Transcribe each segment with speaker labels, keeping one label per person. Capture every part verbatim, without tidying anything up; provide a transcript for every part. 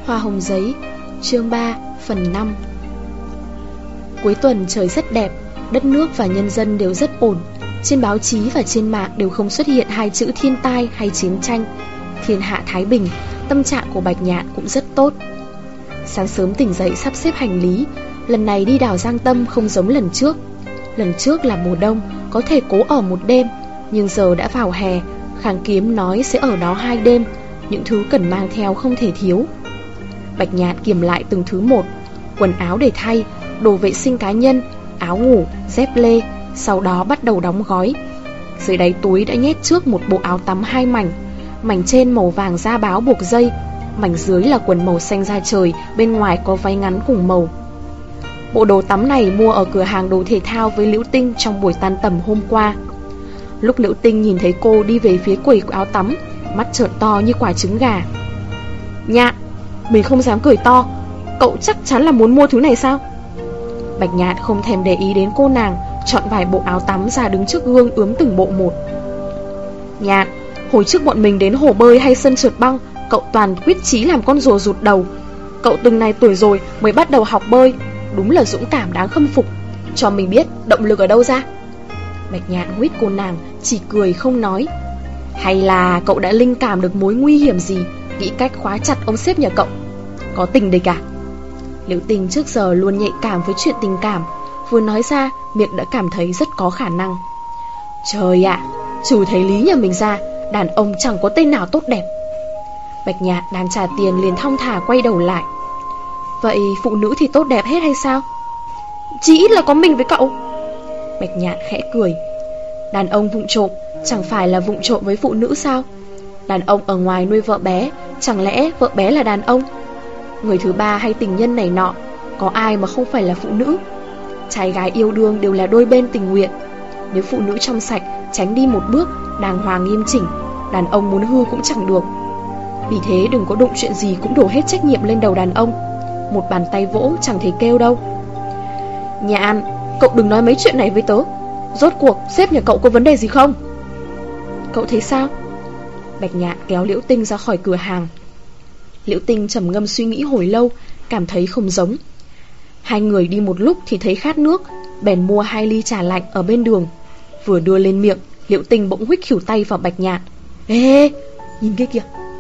Speaker 1: Hoa hồng giấy, chương ba, phần năm. Cuối tuần trời rất đẹp, đất nước và nhân dân đều rất ổn. Trên báo chí và trên mạng đều không xuất hiện hai chữ thiên tai hay chiến tranh. Thiên hạ thái bình, tâm trạng của Bạch Nhạn cũng rất tốt. Sáng sớm tỉnh dậy sắp xếp hành lý. Lần này đi đảo Giang Tâm không giống lần trước. Lần trước là mùa đông, có thể cố ở một đêm, nhưng giờ đã vào hè. Khang Kiếm nói sẽ ở đó hai đêm. Những thứ cần mang theo không thể thiếu. Bạch Nhạn kiểm lại từng thứ một: quần áo để thay, đồ vệ sinh cá nhân, áo ngủ, dép lê. Sau đó bắt đầu đóng gói. Dưới đáy túi đã nhét trước một bộ áo tắm hai mảnh. Mảnh trên màu vàng da báo buộc dây, mảnh dưới là quần màu xanh da trời, bên ngoài có váy ngắn cùng màu. Bộ đồ tắm này mua ở cửa hàng đồ thể thao với Liễu Tinh trong buổi tan tầm hôm qua. Lúc Liễu Tinh nhìn thấy cô đi về phía quầy áo tắm, mắt trợn to như quả trứng gà. Nhạn, mình không dám cười to, cậu chắc chắn là muốn mua thứ này sao? Bạch Nhạn không thèm để ý đến cô nàng, chọn vài bộ áo tắm ra đứng trước gương ướm từng bộ một. Nhạn, hồi trước bọn mình đến hồ bơi hay sân trượt băng, cậu toàn quyết chí làm con rùa rụt đầu. Cậu từng này tuổi rồi mới bắt đầu học bơi, đúng là dũng cảm đáng khâm phục. Cho mình biết động lực ở đâu ra? Bạch Nhạn huýt cô nàng, chỉ cười không nói. Hay là cậu đã linh cảm được mối nguy hiểm gì, nghĩ cách khóa chặt ông sếp nhà cậu? Có tình địch à? Liễu Tinh trước giờ luôn nhạy cảm với chuyện tình cảm, vừa nói ra miệng đã cảm thấy rất có khả năng. Trời ạ, trừ thấy Lý nhà mình ra, đàn ông chẳng có tên nào tốt đẹp. Bạch Nhạn đang trả tiền liền thong thả quay đầu lại. Vậy phụ nữ thì tốt đẹp hết hay sao? Chỉ ít là có mình với cậu. Bạch Nhạn khẽ cười. Đàn ông vụng trộm chẳng phải là vụng trộm với phụ nữ sao? Đàn ông ở ngoài nuôi vợ bé, chẳng lẽ vợ bé là đàn ông? Người thứ ba hay tình nhân này nọ, có ai mà không phải là phụ nữ? Trai gái yêu đương đều là đôi bên tình nguyện. Nếu phụ nữ trong sạch tránh đi một bước, đàng hoàng nghiêm chỉnh, đàn ông muốn hư cũng chẳng được. Vì thế đừng có đụng chuyện gì cũng đổ hết trách nhiệm lên đầu đàn ông. Một bàn tay vỗ chẳng thấy kêu đâu. Nhạn, cậu đừng nói mấy chuyện này với tớ. Rốt cuộc sếp nhà cậu có vấn đề gì không? Cậu thấy sao? Bạch Nhạn kéo Liễu Tinh ra khỏi cửa hàng. Liễu Tinh trầm ngâm suy nghĩ hồi lâu, cảm thấy không giống. Hai người đi một lúc thì thấy khát nước, bèn mua hai ly trà lạnh ở bên đường. Vừa đưa lên miệng, Liễu Tinh bỗng huých khỉu tay vào Bạch Nhạn. Ê, nhìn kia kìa.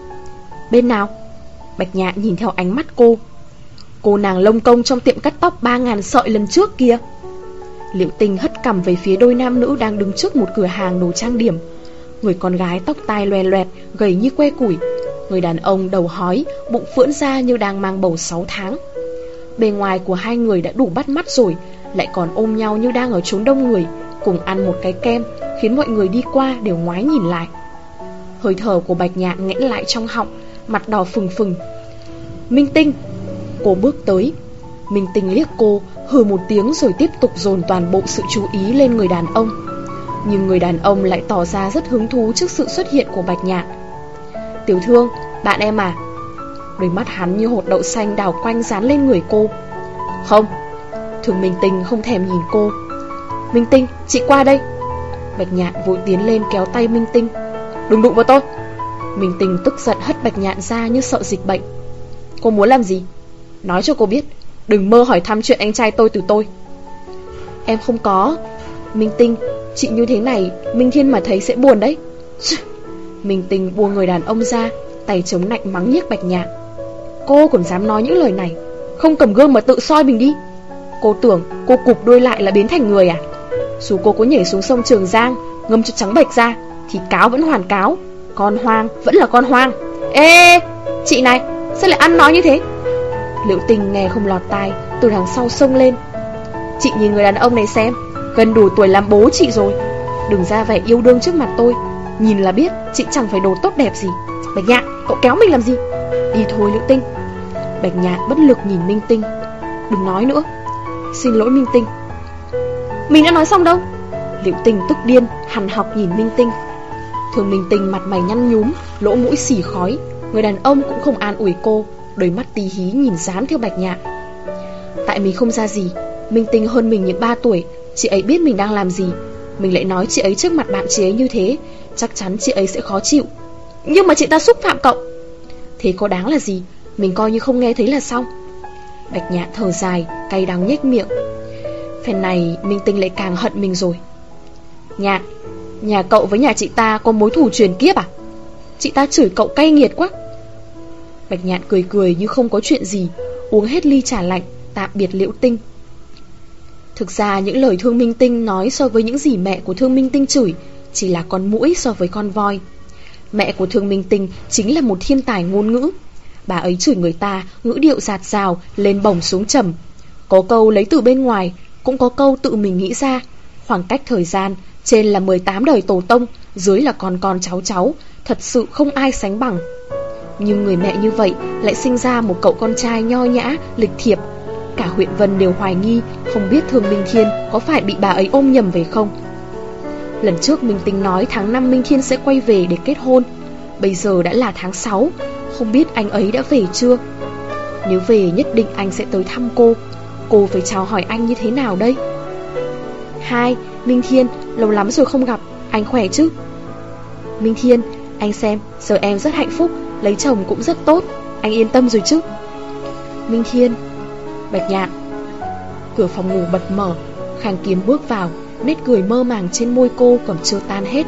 Speaker 1: Bên nào? Bạch Nhạn nhìn theo ánh mắt cô. Cô nàng lông công trong tiệm cắt tóc ba ngàn sợi lần trước kia. Liễu Tinh hất cằm về phía đôi nam nữ đang đứng trước một cửa hàng đồ trang điểm. Người con gái tóc tai loè loẹt, gầy như que củi. Người đàn ông đầu hói, bụng phưỡn ra như đang mang bầu sáu tháng. Bề ngoài của hai người đã đủ bắt mắt rồi, lại còn ôm nhau như đang ở chốn đông người, cùng ăn một cái kem, khiến mọi người đi qua đều ngoái nhìn lại. Hơi thở của Bạch Nhạn nghẽn lại trong họng, mặt đỏ phừng phừng. Minh Tinh! Cô bước tới. Minh Tinh liếc cô, hừ một tiếng rồi tiếp tục dồn toàn bộ sự chú ý lên người đàn ông. Nhưng người đàn ông lại tỏ ra rất hứng thú trước sự xuất hiện của Bạch Nhạn. Tiểu Thương, bạn em à? Đôi mắt hắn như hột đậu xanh đảo quanh dán lên người cô. Không. Thường Minh Tinh không thèm nhìn cô. Minh Tinh, chị qua đây. Bạch Nhạn vội tiến lên kéo tay Minh Tinh. Đừng đụng vào tôi. Minh Tinh tức giận hất Bạch Nhạn ra như sợ dịch bệnh. Cô muốn làm gì? Nói cho cô biết, đừng mơ hỏi thăm chuyện anh trai tôi từ tôi. Em không có. Minh Tinh, chị như thế này Minh Thiên mà thấy sẽ buồn đấy. Minh Tinh buông người đàn ông ra, tay chống nạnh mắng nhiếc Bạch Nhạn. Cô còn dám nói những lời này, không cầm gương mà tự soi mình đi. Cô tưởng cô cụp đuôi lại là biến thành người à? Dù cô có nhảy xuống sông Trường Giang, ngâm cho trắng bệch ra, thì cáo vẫn hoàn cáo, con hoang vẫn là con hoang. Ê, chị này, sao lại ăn nói như thế? Liễu Tinh nghe không lọt tai, từ đằng sau xông lên. Chị nhìn người đàn ông này xem, gần đủ tuổi làm bố chị rồi. Đừng ra vẻ yêu đương trước mặt tôi, nhìn là biết chị chẳng phải đồ tốt đẹp gì. Bạch Nhạn, cậu kéo mình làm gì? Đi thôi Liễu Tinh. Bạch Nhạn bất lực nhìn Minh Tinh. Đừng nói nữa. Xin lỗi Minh Tinh. Mình đã nói xong đâu. Liễu Tinh tức điên, hằn học nhìn Minh Tinh. Thường Minh Tinh mặt mày nhăn nhúm, lỗ mũi xì khói. Người đàn ông cũng không an ủi cô, đôi mắt tí hí nhìn dán theo Bạch Nhạn. Tại mình không ra gì, Minh Tinh hơn mình những ba tuổi, chị ấy biết mình đang làm gì. Mình lại nói chị ấy trước mặt bạn chị ấy như thế, chắc chắn chị ấy sẽ khó chịu. Nhưng mà chị ta xúc phạm cậu. Thế có đáng là gì? Mình coi như không nghe thấy là xong. Bạch Nhạn thở dài, cay đắng nhếch miệng. Phen này Minh Tinh lại càng hận mình rồi. Nhạn, nhà cậu với nhà chị ta có mối thù truyền kiếp à? Chị ta chửi cậu cay nghiệt quá. Bạch Nhạn cười cười như không có chuyện gì, uống hết ly trà lạnh, tạm biệt Liễu Tinh. Thực ra những lời Thương Minh Tinh nói so với những gì mẹ của Thương Minh Tinh chửi chỉ là con muỗi so với con voi. Mẹ của Thương Minh Tinh chính là một thiên tài ngôn ngữ. Bà ấy chửi người ta ngữ điệu dạt dào, lên bổng xuống trầm. Có câu lấy từ bên ngoài, cũng có câu tự mình nghĩ ra. Khoảng cách thời gian, trên là mười tám đời tổ tông, dưới là con con cháu cháu, thật sự không ai sánh bằng. Nhưng người mẹ như vậy lại sinh ra một cậu con trai nho nhã, lịch thiệp. Cả huyện Vân đều hoài nghi, không biết Thương Minh Thiên có phải bị bà ấy ôm nhầm về không. Lần trước Minh Tinh nói tháng năm Minh Thiên sẽ quay về để kết hôn. Bây giờ đã là tháng sáu, không biết anh ấy đã về chưa. Nếu về nhất định anh sẽ tới thăm cô. Cô phải chào hỏi anh như thế nào đây? Hai, Minh Thiên, lâu lắm rồi không gặp, anh khỏe chứ? Minh Thiên, anh xem, giờ em rất hạnh phúc, lấy chồng cũng rất tốt, anh yên tâm rồi chứ? Minh Thiên. Bạch Nhạn. Cửa phòng ngủ bật mở, Khang Kiếm bước vào, nét cười mơ màng trên môi cô còn chưa tan hết.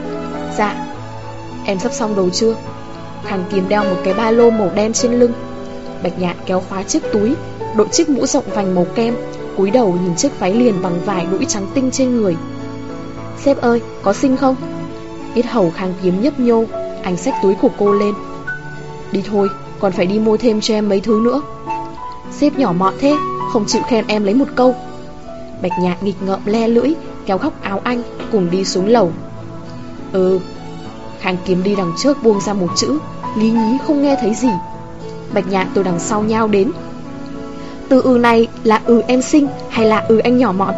Speaker 1: Dạ. Em sắp xong đồ chưa? Khang Kiếm đeo một cái ba lô màu đen trên lưng. Bạch Nhạn kéo khóa chiếc túi, đội chiếc mũ rộng vành màu kem, cúi đầu nhìn chiếc váy liền bằng vải đũi trắng tinh trên người. Sếp ơi, có xinh không? Yết hầu Khang Kiếm nhấp nhô, anh xách túi của cô lên. Đi thôi, còn phải đi mua thêm cho em mấy thứ nữa. Sếp nhỏ mọn thế, không chịu khen em lấy một câu. Bạch Nhạn nghịch ngợm le lưỡi, kéo góc áo anh, cùng đi xuống lầu. Ừ. Khang Kiếm đi đằng trước buông ra một chữ, lý nhí không nghe thấy gì. Bạch Nhạn từ đằng sau nhao đến. Từ ừ này là ừ em xinh hay là ừ anh nhỏ mọn?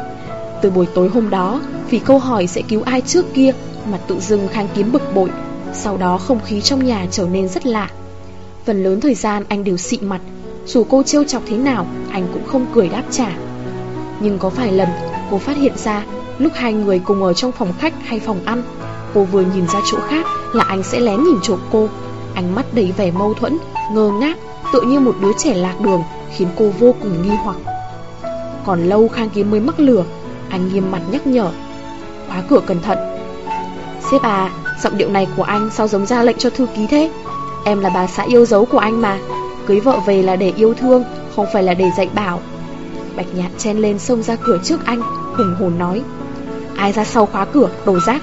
Speaker 1: Từ buổi tối hôm đó, vì câu hỏi sẽ cứu ai trước kia mà tự dưng Khang Kiếm bực bội. Sau đó không khí trong nhà trở nên rất lạ. Phần lớn thời gian anh đều xị mặt, dù cô trêu chọc thế nào anh cũng không cười đáp trả. Nhưng có vài lần cô phát hiện ra, lúc hai người cùng ở trong phòng khách hay phòng ăn, cô vừa nhìn ra chỗ khác là anh sẽ lén nhìn trộm cô. Ánh mắt đầy vẻ mâu thuẫn, ngơ ngác, tựa như một đứa trẻ lạc đường, khiến cô vô cùng nghi hoặc. Còn lâu Khang Kiếm mới mắc lửa. Anh nghiêm mặt nhắc nhở. Khóa cửa cẩn thận. Sếp à, giọng điệu này của anh sao giống ra lệnh cho thư ký thế? Em là bà xã yêu dấu của anh mà. Cưới vợ về là để yêu thương, không phải là để dạy bảo. Bạch Nhạn chen lên xông ra cửa trước anh, hùng hồn nói. Ai ra sau khóa cửa, đồ rác.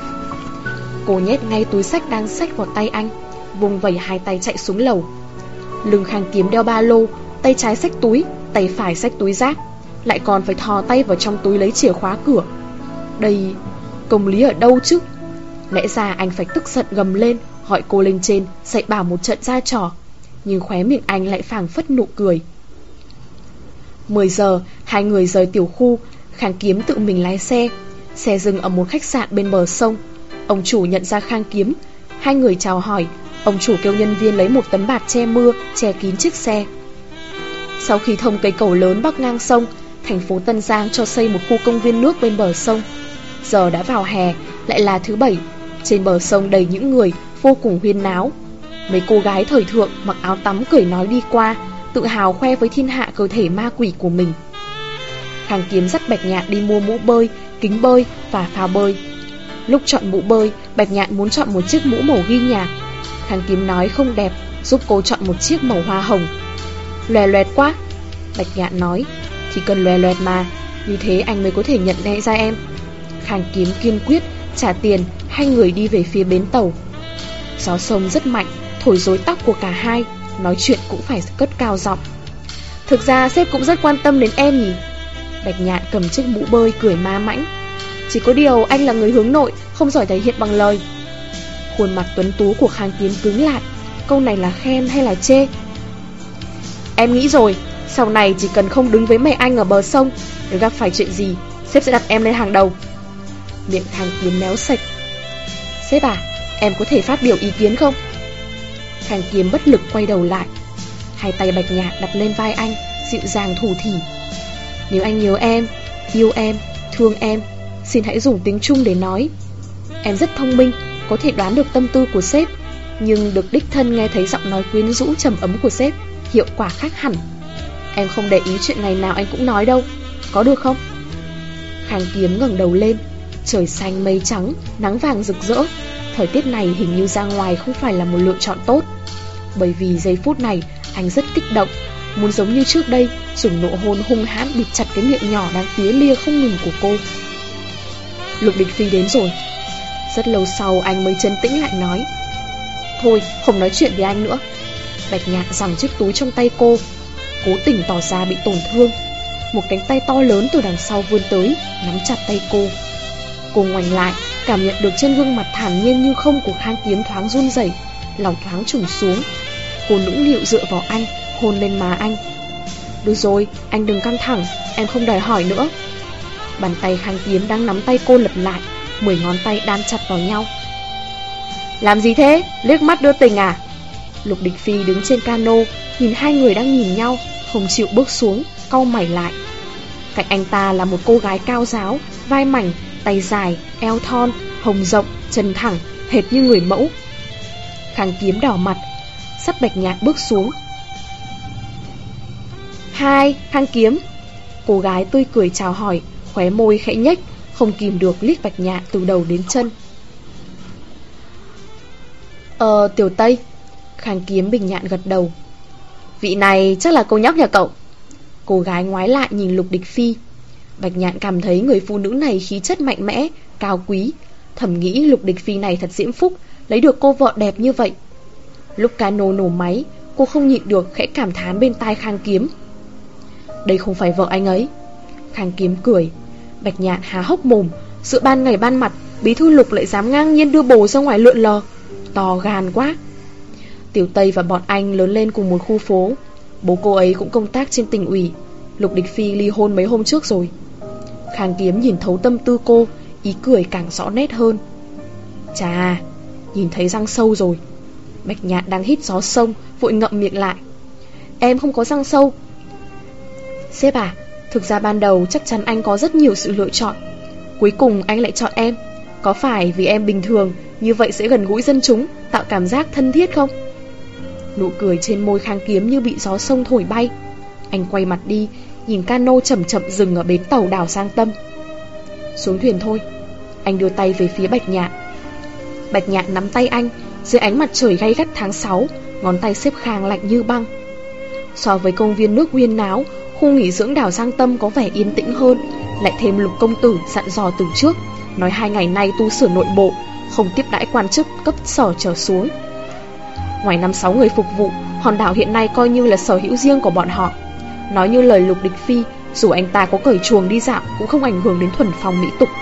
Speaker 1: Cô nhét ngay túi xách đang xách vào tay anh, vùng vẩy hai tay chạy xuống lầu. Lưng Khang Kiếm đeo ba lô, tay trái xách túi, tay phải xách túi rác, lại còn phải thò tay vào trong túi lấy chìa khóa cửa. Đây, công lý ở đâu chứ? Lẽ ra anh phải tức giận gầm lên, gọi cô lên trên, dạy bảo một trận ra trò. Nhưng khóe miệng anh lại phảng phất nụ cười. Mười giờ, hai người rời tiểu khu. Khang Kiếm tự mình lái xe. Xe dừng ở một khách sạn bên bờ sông. Ông chủ nhận ra Khang Kiếm. Hai người chào hỏi. Ông chủ kêu nhân viên lấy một tấm bạt che mưa, che kín chiếc xe. Sau khi thông cây cầu lớn bắc ngang sông, thành phố Tân Giang cho xây một khu công viên nước bên bờ sông. Giờ đã vào hè, lại là thứ bảy. Trên bờ sông đầy những người, vô cùng huyên náo. Mấy cô gái thời thượng mặc áo tắm cười nói đi qua, tự hào khoe với thiên hạ cơ thể ma quỷ của mình. Khang Kiếm dắt Bạch Nhạn đi mua mũ bơi, kính bơi và phao bơi. Lúc chọn mũ bơi, Bạch Nhạn muốn chọn một chiếc mũ màu ghi nhạc. Khang Kiếm nói không đẹp, giúp cô chọn một chiếc màu hoa hồng. Loè loẹt quá. Bạch Nhạn nói. Thì cần loè loẹt mà, như thế anh mới có thể nhận ngay ra em. Khang Kiếm kiên quyết trả tiền. Hai người đi về phía bến tàu. Gió sông rất mạnh, thổi rối tóc của cả hai. Nói chuyện cũng phải cất cao giọng. Thực ra sếp cũng rất quan tâm đến em nhỉ? Bạch Nhạn cầm chiếc mũ bơi cười ma mãnh. Chỉ có điều anh là người hướng nội, không giỏi thể hiện bằng lời. Khuôn mặt tuấn tú của Khang Kiếm cứng lại. Câu này là khen hay là chê? Em nghĩ rồi, sau này chỉ cần không đứng với mẹ anh ở bờ sông, nếu gặp phải chuyện gì, sếp sẽ đặt em lên hàng đầu. Miệng Khang Kiếm méo sạch. Sếp à, em có thể phát biểu ý kiến không? Khang Kiếm bất lực quay đầu lại. Hai tay Bạch Nhạn đặt lên vai anh, dịu dàng thủ thỉ. Nếu anh nhớ em, yêu em, thương em, xin hãy dùng tiếng Trung để nói. Em rất thông minh, có thể đoán được tâm tư của sếp. nhưng được đích thân nghe thấy giọng nói quyến rũ trầm ấm của sếp, hiệu quả khác hẳn. Em không để ý chuyện ngày nào anh cũng nói đâu, có được không? Khang Kiếm ngẩng đầu lên. Trời xanh mây trắng, nắng vàng rực rỡ. Thời tiết này hình như ra ngoài không phải là một lựa chọn tốt. Bởi vì giây phút này anh rất kích động, muốn giống như trước đây dùng nụ hôn hung hãn bịt chặt cái miệng nhỏ đang tía lia không ngừng của cô. Lục Địch Phi đến rồi. Rất lâu sau anh mới trấn tĩnh lại nói: Thôi không nói chuyện với anh nữa. Bạch Nhạn giằng chiếc túi trong tay cô, cố tình tỏ ra bị tổn thương. Một cánh tay to lớn từ đằng sau vươn tới, nắm chặt tay cô. Cô ngoảnh lại, cảm nhận được trên gương mặt thản nhiên như không của Khang Kiếm thoáng run rẩy, lòng thoáng trùng xuống. Cô nũng nịu dựa vào anh, hôn lên má anh. Được rồi, anh đừng căng thẳng, em không đòi hỏi nữa. Bàn tay Khang Kiếm đang nắm tay cô lật lại, mười ngón tay đan chặt vào nhau. Làm gì thế? Liếc mắt đưa tình à? Lục Địch Phi đứng trên cano, nhìn hai người đang nhìn nhau, không chịu bước xuống, cau mày lại. Cạnh anh ta là một cô gái cao ráo, vai mảnh, tay dài, eo thon, hồng rộng, chân thẳng, hệt như người mẫu. Khang Kiếm đỏ mặt, sắp Bạch Nhạn bước xuống. Hai, Khang Kiếm. Cô gái tươi cười chào hỏi, khóe môi khẽ nhếch, không kìm được liếc Bạch Nhạn từ đầu đến chân. Ờ, Tiểu Tây. Khang Kiếm bình nhạn gật đầu. Vị này chắc là cô nhóc nhà cậu. Cô gái ngoái lại nhìn Lục Địch Phi. Bạch Nhạn cảm thấy người phụ nữ này khí chất mạnh mẽ, cao quý, thầm nghĩ Lục Địch Phi này thật diễm phúc, lấy được cô vợ đẹp như vậy. Lúc cano nổ máy, cô không nhịn được khẽ cảm thán bên tai Khang Kiếm. Đây không phải vợ anh ấy. Khang Kiếm cười. Bạch Nhạn há hốc mồm, giữa ban ngày ban mặt, bí thư Lục lại dám ngang nhiên đưa bồ ra ngoài lượn lờ, to gan quá. Tiểu Tây và bọn anh lớn lên cùng một khu phố. Bố cô ấy cũng công tác trên tỉnh ủy. Lục Địch Phi ly hôn mấy hôm trước rồi. Khang Kiếm nhìn thấu tâm tư cô, ý cười càng rõ nét hơn. Chà, nhìn thấy răng sâu rồi. Bạch Nhạn đang hít gió sông, vội ngậm miệng lại. Em không có răng sâu. Sếp à, thực ra ban đầu chắc chắn anh có rất nhiều sự lựa chọn. Cuối cùng anh lại chọn em. Có phải vì em bình thường, như vậy sẽ gần gũi dân chúng, tạo cảm giác thân thiết không? Nụ cười trên môi Khang Kiếm như bị gió sông thổi bay. Anh quay mặt đi, nhìn cano chậm chậm dừng ở bến tàu đảo Giang Tâm. Xuống thuyền thôi. Anh đưa tay về phía Bạch Nhạn. Bạch Nhạn nắm tay anh, dưới ánh mặt trời gay gắt tháng sáu, ngón tay xếp Khang lạnh như băng. So với công viên nước huyên náo, khu nghỉ dưỡng đảo Giang Tâm có vẻ yên tĩnh hơn. Lại thêm Lục công tử dặn dò từ trước, nói hai ngày nay tu sửa nội bộ, không tiếp đãi quan chức cấp sở trở xuống. Ngoài năm sáu người phục vụ, hòn đảo hiện nay coi như là sở hữu riêng của bọn họ. Nói như lời Lục Địch Phi, dù anh ta có cởi chuồng đi dạo cũng không ảnh hưởng đến thuần phong mỹ tục.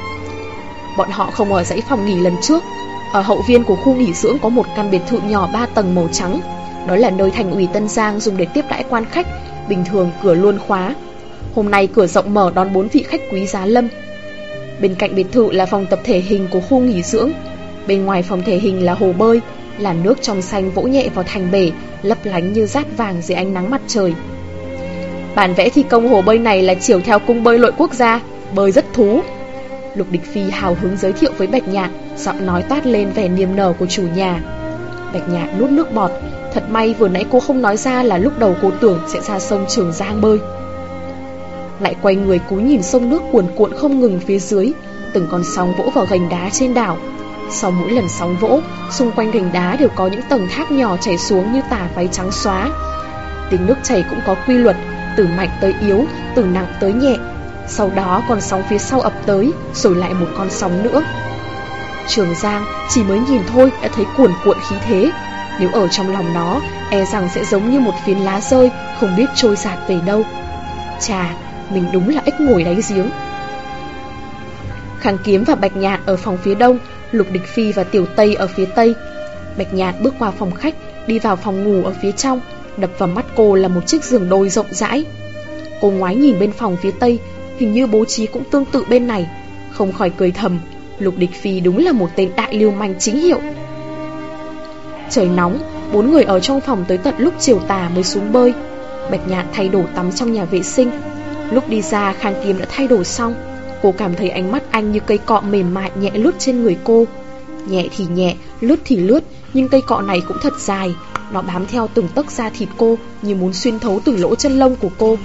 Speaker 1: Bọn họ không ở dãy phòng nghỉ lần trước. Ở hậu viên của khu nghỉ dưỡng có một căn biệt thự nhỏ ba tầng màu trắng. Đó là nơi thành ủy Tân Giang dùng để tiếp đãi quan khách, bình thường cửa luôn khóa. Hôm nay cửa rộng mở đón bốn vị khách quý giá lâm. Bên cạnh biệt thự là phòng tập thể hình của khu nghỉ dưỡng. Bên ngoài phòng thể hình là hồ bơi, làn nước trong xanh vỗ nhẹ vào thành bể, lấp lánh như dát vàng dưới ánh nắng mặt trời. Bản vẽ thi công hồ bơi này là chiều theo cung bơi lội quốc gia, bơi rất thú. Lục Địch Phi hào hứng giới thiệu với Bạch Nhạn, giọng nói toát lên vẻ niềm nở của chủ nhà. Bạch Nhạn nuốt nước bọt. Thật may vừa nãy cô không nói ra là lúc đầu cô tưởng sẽ ra sông Trường Giang bơi. Lại quay người cúi nhìn sông nước cuồn cuộn không ngừng phía dưới, từng con sóng vỗ vào gành đá trên đảo. Sau mỗi lần sóng vỗ, xung quanh gành đá đều có những tầng thác nhỏ chảy xuống như tà váy trắng xóa. Tiếng nước chảy cũng có quy luật, từ mạnh tới yếu, từ nặng tới nhẹ. Sau đó con sóng phía sau ập tới, rồi lại một con sóng nữa. Trường Giang chỉ mới nhìn thôi đã thấy cuồn cuộn khí thế. Nếu ở trong lòng nó, e rằng sẽ giống như một phiến lá rơi, không biết trôi dạt về đâu. Chà, mình đúng là ếch ngồi đáy giếng. Khang Kiếm và Bạch Nhạn ở phòng phía đông, Lục Địch Phi và Tiểu Tây ở phía tây. Bạch Nhạn bước qua phòng khách, đi vào phòng ngủ ở phía trong. Đập vào mắt cô là một chiếc giường đôi rộng rãi. Cô ngoái nhìn bên phòng phía tây, hình như bố trí cũng tương tự bên này, không khỏi cười thầm, Lục Địch Phi đúng là một tên đại lưu manh chính hiệu. Trời nóng, bốn người ở trong phòng tới tận lúc chiều tà mới xuống bơi. Bạch Nhạn thay đồ tắm trong nhà vệ sinh. Lúc đi ra, Khang Kiếm đã thay đồ xong. Cô cảm thấy ánh mắt anh như cây cọ mềm mại nhẹ lướt trên người cô. Nhẹ thì nhẹ, lướt thì lướt, nhưng cây cọ này cũng thật dài. Nó bám theo từng tấc da thịt cô, như muốn xuyên thấu từng lỗ chân lông của cô.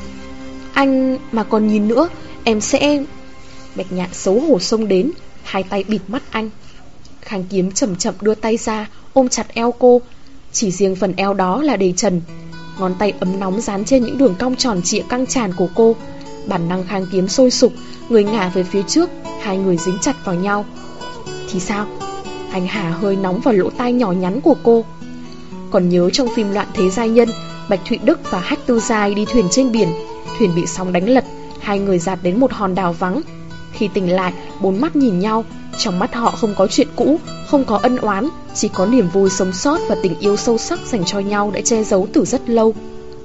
Speaker 1: Anh mà còn nhìn nữa, em sẽ... Bạch Nhạn xấu hổ xông đến, hai tay bịt mắt anh. Khang Kiếm chậm chậm đưa tay ra, ôm chặt eo cô. Chỉ riêng phần eo đó là đầy trần. Ngón tay ấm nóng dán trên những đường cong tròn trịa căng tràn của cô. Bản năng Khang Kiếm sôi sục, người ngả về phía trước, hai người dính chặt vào nhau. Thì sao? Anh hả hơi nóng vào lỗ tai nhỏ nhắn của cô. Còn nhớ trong phim Loạn Thế Giai Nhân, Bạch Thụy Đức và Hách Tư Giai đi thuyền trên biển. Thuyền bị sóng đánh lật, hai người dạt đến một hòn đảo vắng. Khi tỉnh lại, bốn mắt nhìn nhau. Trong mắt họ không có chuyện cũ, không có ân oán, chỉ có niềm vui sống sót và tình yêu sâu sắc dành cho nhau đã che giấu từ rất lâu.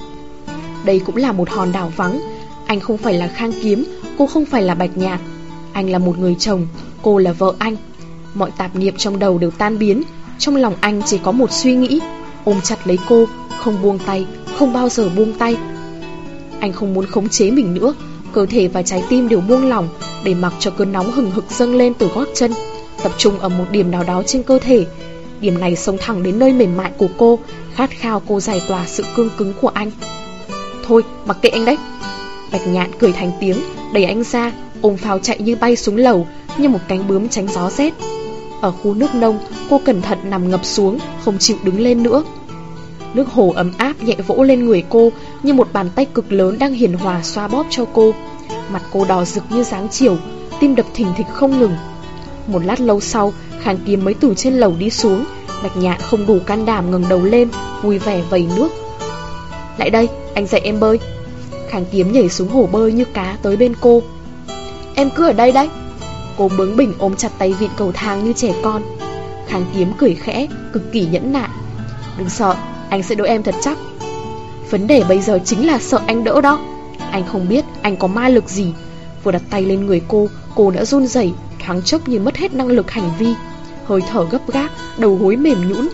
Speaker 1: Đây cũng là một hòn đảo vắng. Anh không phải là Khang Kiếm, cô không phải là Bạch Nhạn. Anh là một người chồng, cô là vợ anh. Mọi tạp niệm trong đầu đều tan biến. Trong lòng anh chỉ có một suy nghĩ: ôm chặt lấy cô, không buông tay, không bao giờ buông tay. Anh không muốn khống chế mình nữa. Cơ thể và trái tim đều buông lỏng, để mặc cho cơn nóng hừng hực dâng lên từ gót chân, tập trung ở một điểm nào đó trên cơ thể. Điểm này xông thẳng đến nơi mềm mại của cô, khát khao cô giải tỏa sự cương cứng của anh. Thôi, mặc kệ anh đấy. Bạch Nhạn cười thành tiếng, đẩy anh ra, ôm phao chạy như bay xuống lầu, như một cánh bướm tránh gió rét. Ở khu nước nông, cô cẩn thận nằm ngập xuống, không chịu đứng lên nữa. Nước hồ ấm áp nhẹ vỗ lên người cô, như một bàn tay cực lớn đang hiền hòa xoa bóp cho cô. Mặt cô đỏ rực như dáng chiều, tim đập thình thịch không ngừng. Một lát lâu sau, Khang Kiếm mới từ trên lầu đi xuống. Bạch Nhạn không đủ can đảm ngẩng đầu lên, vui vẻ vẩy nước. Lại đây, anh dạy em bơi. Khang Kiếm nhảy xuống hồ bơi như cá tới bên cô. Em cứ ở đây đấy. Cô bướng bỉnh ôm chặt tay vịn cầu thang như trẻ con. Khang Kiếm cười khẽ, cực kỳ nhẫn nại. Đừng sợ, anh sẽ đỡ em thật chắc. Vấn đề bây giờ chính là sợ anh đỡ đó. Anh không biết anh có ma lực gì. Vừa đặt tay lên người cô, cô đã run rẩy, thoáng chốc như mất hết năng lực hành vi. Hơi thở gấp gáp, đầu gối mềm nhũn.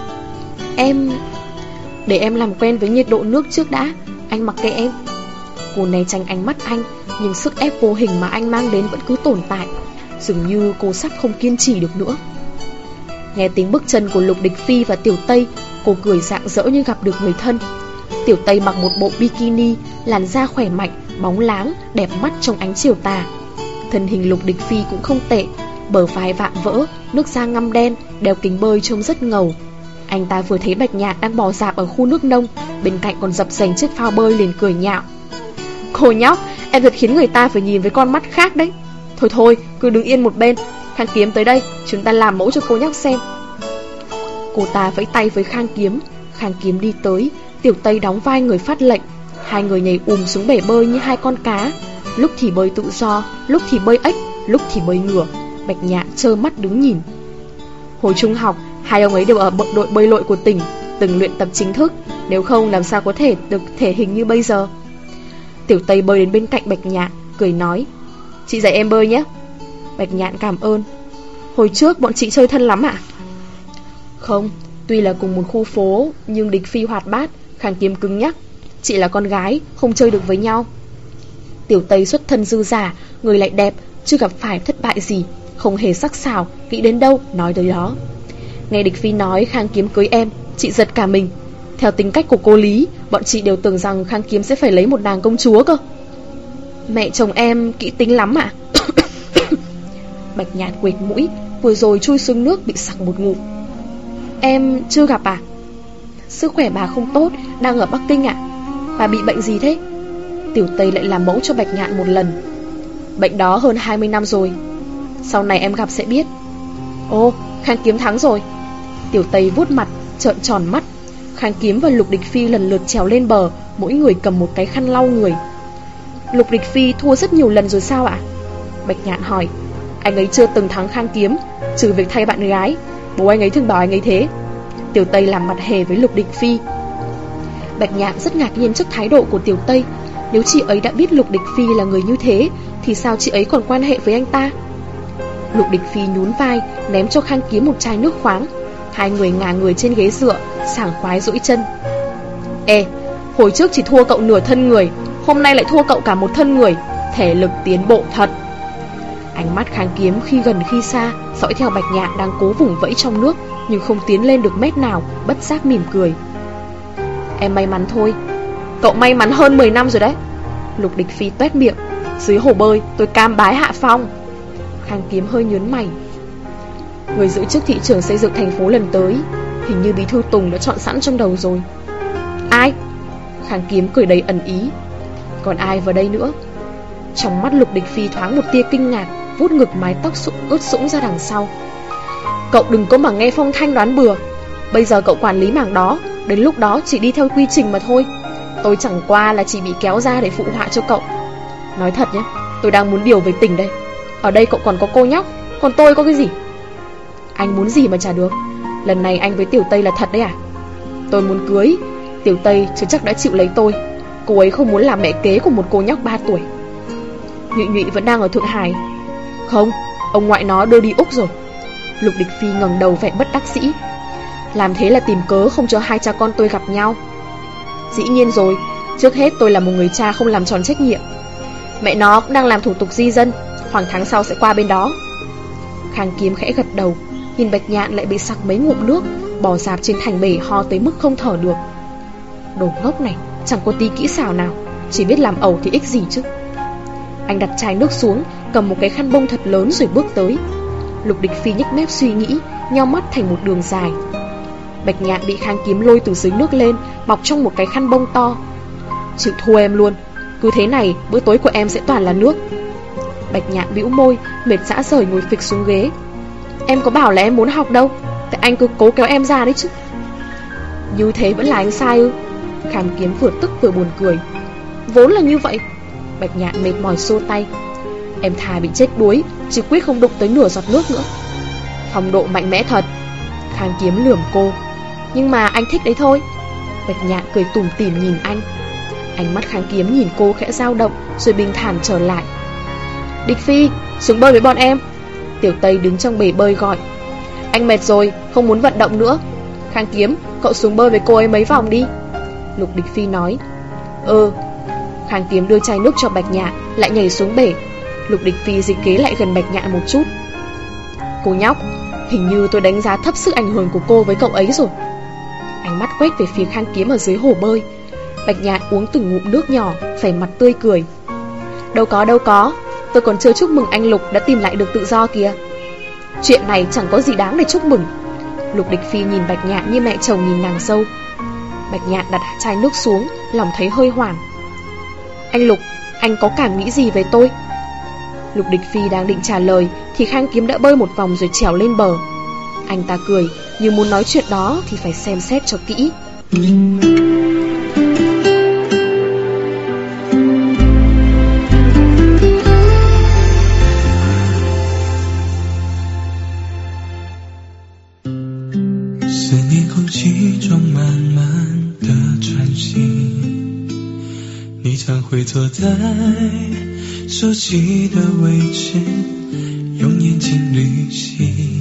Speaker 1: Em... Để em làm quen với nhiệt độ nước trước đã. Anh mặc kệ em. Cô né tránh ánh mắt anh, nhưng sức ép vô hình mà anh mang đến vẫn cứ tồn tại. Dường như cô sắp không kiên trì được nữa. Nghe tiếng bước chân của Lục Địch Phi và Tiểu Tây, cô cười rạng rỡ như gặp được người thân. Tiểu Tây mặc một bộ bikini, làn da khỏe mạnh, bóng láng, đẹp mắt trong ánh chiều tà. Thân hình Lục Địch Phi cũng không tệ, bờ vai vạm vỡ, nước da ngăm đen, đeo kính bơi trông rất ngầu. Anh ta vừa thấy Bạch Nhạn đang bò rạp ở khu nước nông, bên cạnh còn dập dềnh chiếc phao bơi, liền cười nhạo. Cô nhóc, em thật khiến người ta phải nhìn với con mắt khác đấy. Thôi thôi, cứ đứng yên một bên. Khang Kiếm tới đây, chúng ta làm mẫu cho cô nhóc xem. Cô ta vẫy tay với Khang Kiếm. Khang Kiếm đi tới, Tiểu Tây đóng vai người phát lệnh. Hai người nhảy ùm xuống bể bơi như hai con cá. Lúc thì bơi tự do, lúc thì bơi ếch, lúc thì bơi ngửa. Bạch Nhạn trơ mắt đứng nhìn. Hồi trung học, hai ông ấy đều ở đội bơi lội của tỉnh, từng luyện tập chính thức. Nếu không làm sao có thể được thể hình như bây giờ. Tiểu Tây bơi đến bên cạnh Bạch Nhạn, cười nói. Chị dạy em bơi nhé. Bạch Nhạn cảm ơn. Hồi trước bọn chị chơi thân lắm ạ? Không, tuy là cùng một khu phố, nhưng Địch Phi hoạt bát, Khang Kiếm cứng nhắc. Chị là con gái, không chơi được với nhau. Tiểu Tây xuất thân dư giả, người lại đẹp, chưa gặp phải thất bại gì, không hề sắc sảo, nghĩ đến đâu nói tới đó. Nghe Địch Phi nói Khang Kiếm cưới em, chị giật cả mình. Theo tính cách của cô Lý, bọn chị đều tưởng rằng Khang Kiếm sẽ phải lấy một nàng công chúa cơ. Mẹ chồng em kỹ tính lắm ạ. Bạch Nhạn quệt mũi, vừa rồi chui xuống nước bị sặc một ngụm. Em chưa gặp à? Sức khỏe bà không tốt, đang ở Bắc Kinh ạ. Bà bị bệnh gì thế? Tiểu Tây lại làm mẫu cho Bạch Nhạn một lần. Bệnh đó hơn hai mươi năm rồi. Sau này em gặp sẽ biết. Ô, Khang Kiếm thắng rồi. Tiểu Tây vuốt mặt, trợn tròn mắt. Khang Kiếm và Lục Địch Phi lần lượt trèo lên bờ, mỗi người cầm một cái khăn lau người. Lục Địch Phi thua rất nhiều lần rồi sao ạ? Bạch Nhạn hỏi. Anh ấy chưa từng thắng Khang Kiếm, trừ việc thay bạn gái. Bố anh ấy thường bảo anh ấy thế. Tiểu Tây làm mặt hề với Lục Địch Phi. Bạch Nhạn rất ngạc nhiên trước thái độ của Tiểu Tây. Nếu chị ấy đã biết Lục Địch Phi là người như thế, thì sao chị ấy còn quan hệ với anh ta? Lục Địch Phi nhún vai, ném cho Khang Kiếm một chai nước khoáng. Hai người ngả người trên ghế dựa, sảng khoái duỗi chân. Ê, hồi trước chỉ thua cậu nửa thân người, hôm nay lại thua cậu cả một thân người. Thể lực tiến bộ thật. Ánh mắt Kháng Kiếm khi gần khi xa dõi theo Bạch Nhạn đang cố vùng vẫy trong nước nhưng không tiến lên được mét nào, bất giác mỉm cười. Em may mắn thôi. Cậu may mắn hơn mười năm rồi đấy. Lục Địch Phi toét miệng. Dưới hồ bơi tôi cam bái hạ phong. Kháng Kiếm hơi nhớn mày. Người giữ chức thị trưởng xây dựng thành phố lần tới hình như bí thư Tùng đã chọn sẵn trong đầu rồi. Ai? Kháng Kiếm cười đầy ẩn ý. Còn ai vào đây nữa? Trong mắt Lục Địch Phi thoáng một tia kinh ngạc, vuốt ngực mái tóc sụng ướt sũng ra đằng sau. Cậu đừng có mà nghe phong thanh đoán bừa. Bây giờ cậu quản lý mảng đó, đến lúc đó chỉ đi theo quy trình mà thôi. Tôi chẳng qua là chỉ bị kéo ra để phụ họa cho cậu. Nói thật nhé, tôi đang muốn điều về tỉnh đây. Ở đây cậu còn có cô nhóc, còn tôi có cái gì? Anh muốn gì mà chả được. Lần này anh với Tiểu Tây là thật đấy à? Tôi muốn cưới. Tiểu Tây chứ chắc đã chịu lấy tôi. Cô ấy không muốn làm mẹ kế của một cô nhóc ba tuổi. Nhụy Nhụy vẫn đang ở Thượng Hải. Không, ông ngoại nó đưa đi Úc rồi. Lục Địch Phi ngẩng đầu vẻ bất đắc dĩ. Làm thế là tìm cớ không cho hai cha con tôi gặp nhau. Dĩ nhiên rồi, trước hết tôi là một người cha không làm tròn trách nhiệm. Mẹ nó cũng đang làm thủ tục di dân, khoảng tháng sau sẽ qua bên đó. Kháng Kiếm khẽ gật đầu, nhìn Bạch Nhạn lại bị sặc mấy ngụm nước, bò dạp trên thành bể ho tới mức không thở được. Đồ ngốc này, chẳng có tí kỹ xảo nào, chỉ biết làm ẩu thì ích gì chứ. Anh đặt chai nước xuống, cầm một cái khăn bông thật lớn rồi bước tới. Lục Địch Phi nhếch mép suy nghĩ, nheo mắt thành một đường dài. Bạch Nhạn bị Kháng Kiếm lôi từ dưới nước lên, bọc trong một cái khăn bông to. Chịu thua em luôn, cứ thế này bữa tối của em sẽ toàn là nước. Bạch Nhạn bĩu môi, mệt rã rời ngồi phịch xuống ghế. Em có bảo là em muốn học đâu, tại anh cứ cố kéo em ra đấy chứ. Như thế vẫn là anh sai ư? Kháng Kiếm vừa tức vừa buồn cười. Vốn là như vậy. Bạch Nhạn mệt mỏi xô tay. Em thà bị chết đuối, chứ quyết không đụng tới nửa giọt nước nữa. Phong độ mạnh mẽ thật. Kháng Kiếm lườm cô. Nhưng mà anh thích đấy thôi. Bạch Nhạn cười tủm tỉm nhìn anh. Ánh mắt Kháng Kiếm nhìn cô khẽ dao động, rồi bình thản trở lại. Địch Phi, xuống bơi với bọn em. Tiểu Tây đứng trong bể bơi gọi. Anh mệt rồi, không muốn vận động nữa. Kháng Kiếm, cậu xuống bơi với cô ấy mấy vòng đi. Lục Địch Phi nói. Ừ. Kháng Kiếm đưa chai nước cho Bạch Nhạn, lại nhảy xuống bể. Lục Địch Phi dịch kế lại gần Bạch Nhạn một chút. Cô nhóc, hình như tôi đánh giá thấp sức ảnh hưởng của cô với cậu ấy rồi. Ánh mắt quét về phía Kháng Kiếm ở dưới hồ bơi. Bạch Nhạn uống từng ngụm nước nhỏ, vẻ mặt tươi cười. Đâu có đâu có, tôi còn chưa chúc mừng anh Lục đã tìm lại được tự do kìa. Chuyện này chẳng có gì đáng để chúc mừng. Lục Địch Phi nhìn Bạch Nhạn như mẹ chồng nhìn nàng dâu. Bạch Nhạn đặt chai nước xuống, lòng thấy hơi hoảng. Anh Lục, anh có cảm nghĩ gì về tôi? Lục Địch Phi đang định trả lời thì Kháng Kiếm đã bơi một vòng rồi trèo lên bờ. Anh ta cười, như muốn nói chuyện đó thì phải xem xét cho kỹ.
Speaker 2: 会坐在熟悉的位置，用眼睛旅行。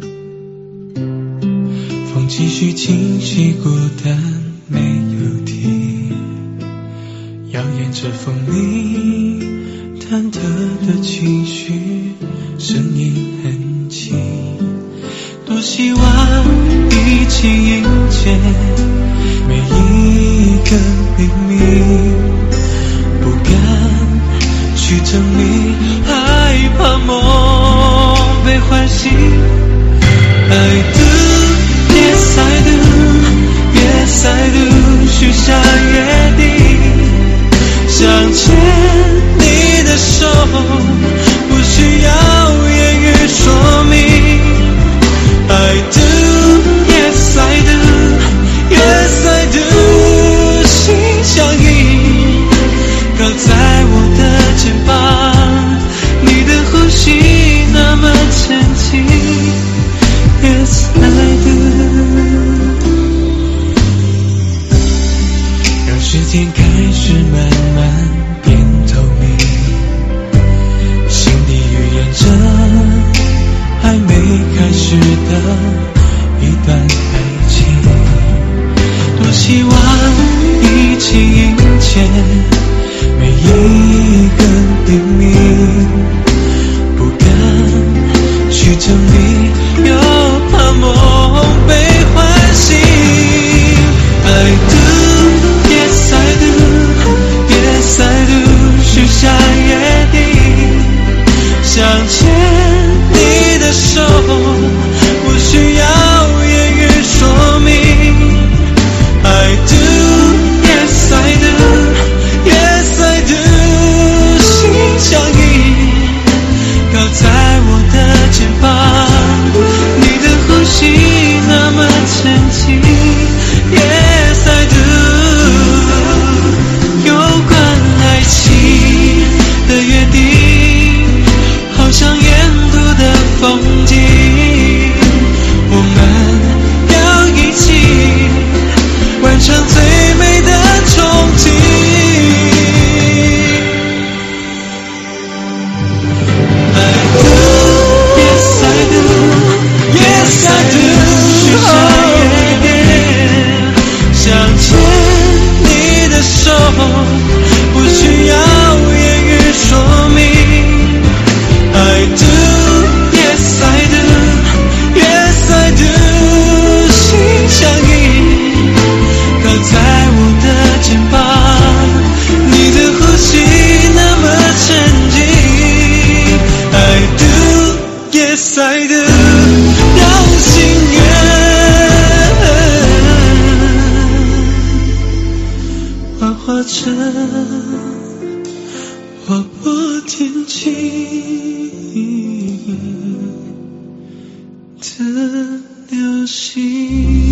Speaker 2: 风继续清晰，孤单没有停，耀眼着风里忐忑的情绪，声音很轻。多希望一起迎接每一个黎明。不敢去证明，害怕梦被唤醒。I do, yes I do, yes I do， 许下约定，想牵你的手，不需要言语说明。I do, yes I do, yes I do， 心相印。靠在我的肩膀，你的呼吸那么沉静。Yes I do， 让时间开始慢慢变透明，心底预言着还没开始的一段爱情。多希望一起迎接每一个黎明，不敢心。